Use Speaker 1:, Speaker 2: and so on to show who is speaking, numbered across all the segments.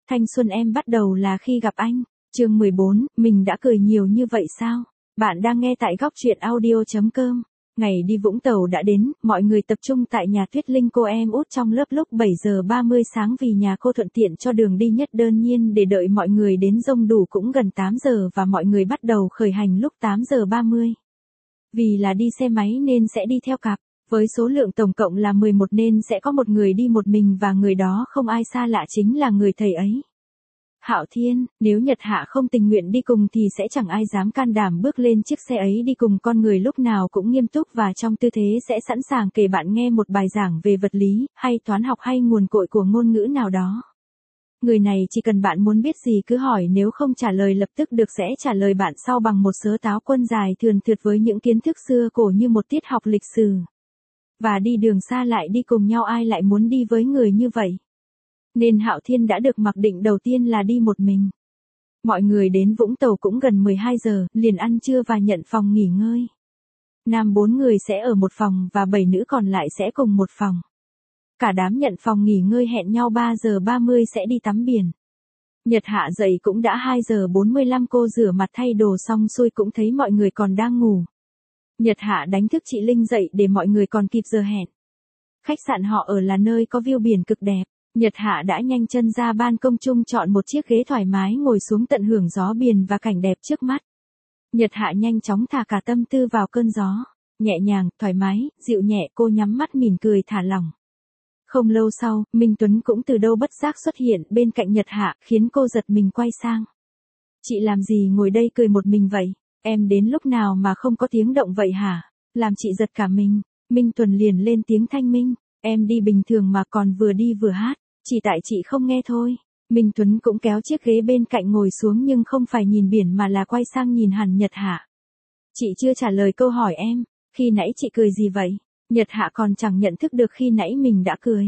Speaker 1: Thanh xuân em bắt đầu là khi gặp anh. Chương 14, mình đã cười nhiều như vậy sao? Bạn đang nghe tại góc truyện audio.com. Ngày đi Vũng Tàu đã đến, mọi người tập trung tại nhà Tuyết Linh cô em út trong lớp lúc 7 giờ 30 sáng vì nhà cô thuận tiện cho đường đi nhất đơn nhiên để đợi mọi người đến rông đủ cũng gần 8 giờ và mọi người bắt đầu khởi hành lúc 8 giờ 30. Vì là đi xe máy nên sẽ đi theo cặp. Với số lượng tổng cộng là 11 nên sẽ có một người đi một mình và người đó không ai xa lạ chính là người thầy ấy. Hạo Thiên, nếu Nhật Hạ không tình nguyện đi cùng thì sẽ chẳng ai dám can đảm bước lên chiếc xe ấy đi cùng con người lúc nào cũng nghiêm túc và trong tư thế sẽ sẵn sàng kể bạn nghe một bài giảng về vật lý, hay toán học hay nguồn cội của ngôn ngữ nào đó. Người này chỉ cần bạn muốn biết gì cứ hỏi, nếu không trả lời lập tức được sẽ trả lời bạn sau bằng một sớ táo quân dài thườn thượt với những kiến thức xưa cổ như một tiết học lịch sử. Và đi đường xa lại đi cùng nhau, ai lại muốn đi với người như vậy? Nên Hạo Thiên đã được mặc định đầu tiên là đi một mình. Mọi người đến Vũng Tàu cũng gần 12 giờ, liền ăn trưa và nhận phòng nghỉ ngơi. Nam 4 người sẽ ở một phòng và 7 nữ còn lại sẽ cùng một phòng. Cả đám nhận phòng nghỉ ngơi hẹn nhau 3 giờ 30 sẽ đi tắm biển. Nhật Hạ dậy cũng đã 2 giờ 45, cô rửa mặt thay đồ xong xuôi cũng thấy mọi người còn đang ngủ. Nhật Hạ đánh thức chị Linh dậy để mọi người còn kịp giờ hẹn. Khách sạn họ ở là nơi có view biển cực đẹp. Nhật Hạ đã nhanh chân ra ban công chung chọn một chiếc ghế thoải mái ngồi xuống tận hưởng gió biển và cảnh đẹp trước mắt. Nhật Hạ nhanh chóng thả cả tâm tư vào cơn gió. Nhẹ nhàng, thoải mái, dịu nhẹ, cô nhắm mắt mỉm cười thả lỏng. Không lâu sau, Minh Tuấn cũng từ đâu bất giác xuất hiện bên cạnh Nhật Hạ khiến cô giật mình quay sang. Chị làm gì ngồi đây cười một mình vậy? Em đến lúc nào mà không có tiếng động vậy hả? Làm chị giật cả mình. Minh Tuấn liền lên tiếng thanh minh. Em đi bình thường mà còn vừa đi vừa hát. Chỉ tại chị không nghe thôi. Minh Tuấn cũng kéo chiếc ghế bên cạnh ngồi xuống nhưng không phải nhìn biển mà là quay sang nhìn hẳn Nhật Hạ. Chị chưa trả lời câu hỏi em. Khi nãy chị cười gì vậy? Nhật Hạ còn chẳng nhận thức được khi nãy mình đã cười.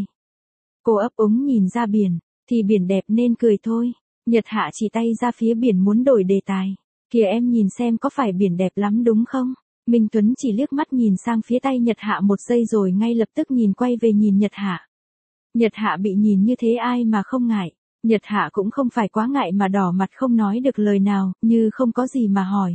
Speaker 1: Cô ấp úng nhìn ra biển. Thì biển đẹp nên cười thôi. Nhật Hạ chỉ tay ra phía biển muốn đổi đề tài. Kìa em nhìn xem có phải biển đẹp lắm đúng không? Minh Tuấn chỉ liếc mắt nhìn sang phía tay Nhật Hạ một giây rồi ngay lập tức nhìn quay về nhìn Nhật Hạ. Nhật Hạ bị nhìn như thế ai mà không ngại. Nhật Hạ cũng không phải quá ngại mà đỏ mặt không nói được lời nào, như không có gì mà hỏi.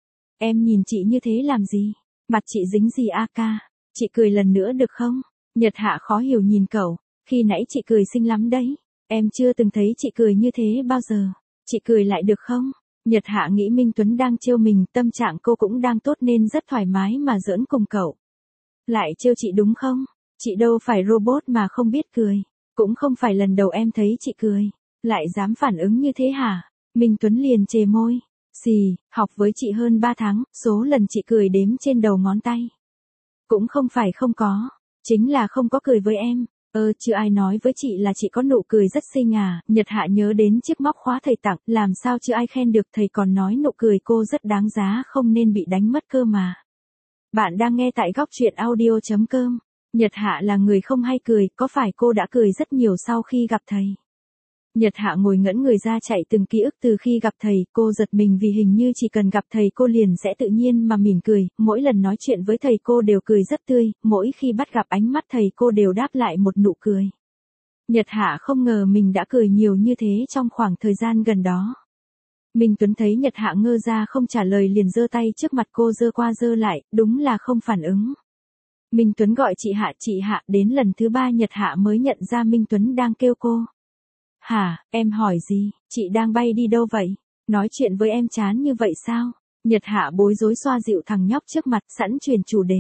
Speaker 1: Em nhìn chị như thế làm gì? Mặt chị dính gì a ca? Chị cười lần nữa được không? Nhật Hạ khó hiểu nhìn cậu. Khi nãy chị cười xinh lắm đấy. Em chưa từng thấy chị cười như thế bao giờ. Chị cười lại được không? Nhật Hạ nghĩ Minh Tuấn đang trêu mình, tâm trạng cô cũng đang tốt nên rất thoải mái mà giỡn cùng cậu. Lại trêu chị đúng không? Chị đâu phải robot mà không biết cười. Cũng không phải lần đầu em thấy chị cười. Lại dám phản ứng như thế hả? Minh Tuấn liền chề môi. Xì, học với chị hơn 3 tháng, số lần chị cười đếm trên đầu ngón tay. Cũng không phải không có. Chính là không có cười với em. Chưa ai nói với chị là chị có nụ cười rất xinh à? Nhật Hạ nhớ đến chiếc móc khóa thầy tặng, làm sao chưa ai khen được, thầy còn nói nụ cười cô rất đáng giá không nên bị đánh mất cơ mà. Bạn đang nghe tại góc truyện audio.com. Nhật Hạ là người không hay cười, có phải cô đã cười rất nhiều sau khi gặp thầy? Nhật Hạ ngồi ngẩn người ra chạy từng ký ức từ khi gặp thầy, cô giật mình vì hình như chỉ cần gặp thầy cô liền sẽ tự nhiên mà mỉm cười, mỗi lần nói chuyện với thầy cô đều cười rất tươi, mỗi khi bắt gặp ánh mắt thầy cô đều đáp lại một nụ cười. Nhật Hạ không ngờ mình đã cười nhiều như thế trong khoảng thời gian gần đó. Minh Tuấn thấy Nhật Hạ ngơ ra không trả lời liền giơ tay trước mặt cô giơ qua giơ lại, đúng là không phản ứng. Minh Tuấn gọi chị Hạ, đến lần thứ 3 Nhật Hạ mới nhận ra Minh Tuấn đang kêu cô. Hả, em hỏi gì, chị đang bay đi đâu vậy? Nói chuyện với em chán như vậy sao? Nhật Hạ bối rối xoa dịu thằng nhóc trước mặt sẵn chuyển chủ đề.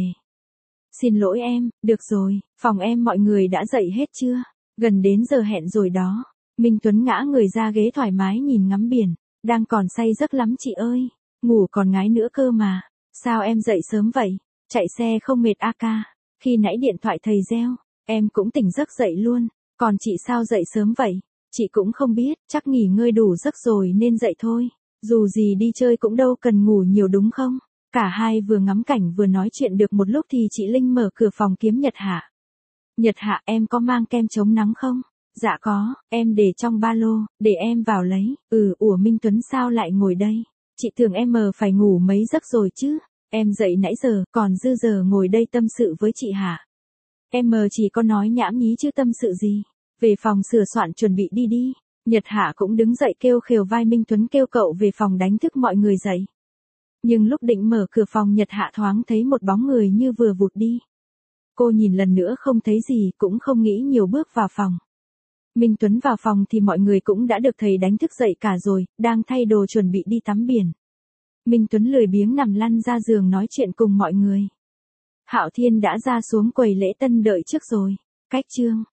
Speaker 1: Xin lỗi em, được rồi, phòng em mọi người đã dậy hết chưa? Gần đến giờ hẹn rồi đó. Minh Tuấn ngã người ra ghế thoải mái nhìn ngắm biển. Đang còn say giấc lắm chị ơi, ngủ còn ngái nữa cơ mà. Sao em dậy sớm vậy? Chạy xe không mệt a ca? Khi nãy điện thoại thầy reo, em cũng tỉnh giấc dậy luôn. Còn chị sao dậy sớm vậy? Chị cũng không biết, chắc nghỉ ngơi đủ giấc rồi nên dậy thôi. Dù gì đi chơi cũng đâu cần ngủ nhiều đúng không? Cả hai vừa ngắm cảnh vừa nói chuyện được một lúc thì chị Linh mở cửa phòng kiếm Nhật Hạ. Nhật Hạ, em có mang kem chống nắng không? Dạ có, em để trong ba lô, để em vào lấy. Ủa Minh Tuấn sao lại ngồi đây? Chị tưởng em phải ngủ mấy giấc rồi chứ? Em dậy nãy giờ, còn dư giờ ngồi đây tâm sự với chị hả? Em chỉ có nói nhảm nhí chứ tâm sự gì? Về phòng sửa soạn chuẩn bị đi đi. Nhật Hạ cũng đứng dậy kêu khều vai Minh Tuấn kêu cậu về phòng đánh thức mọi người dậy. Nhưng lúc định mở cửa phòng Nhật Hạ thoáng thấy một bóng người như vừa vụt đi. Cô nhìn lần nữa không thấy gì, cũng không nghĩ nhiều bước vào phòng. Minh Tuấn vào phòng thì mọi người cũng đã được thầy đánh thức dậy cả rồi, đang thay đồ chuẩn bị đi tắm biển. Minh Tuấn lười biếng nằm lăn ra giường nói chuyện cùng mọi người. Hạo Thiên đã ra xuống quầy lễ tân đợi trước rồi. Cách chương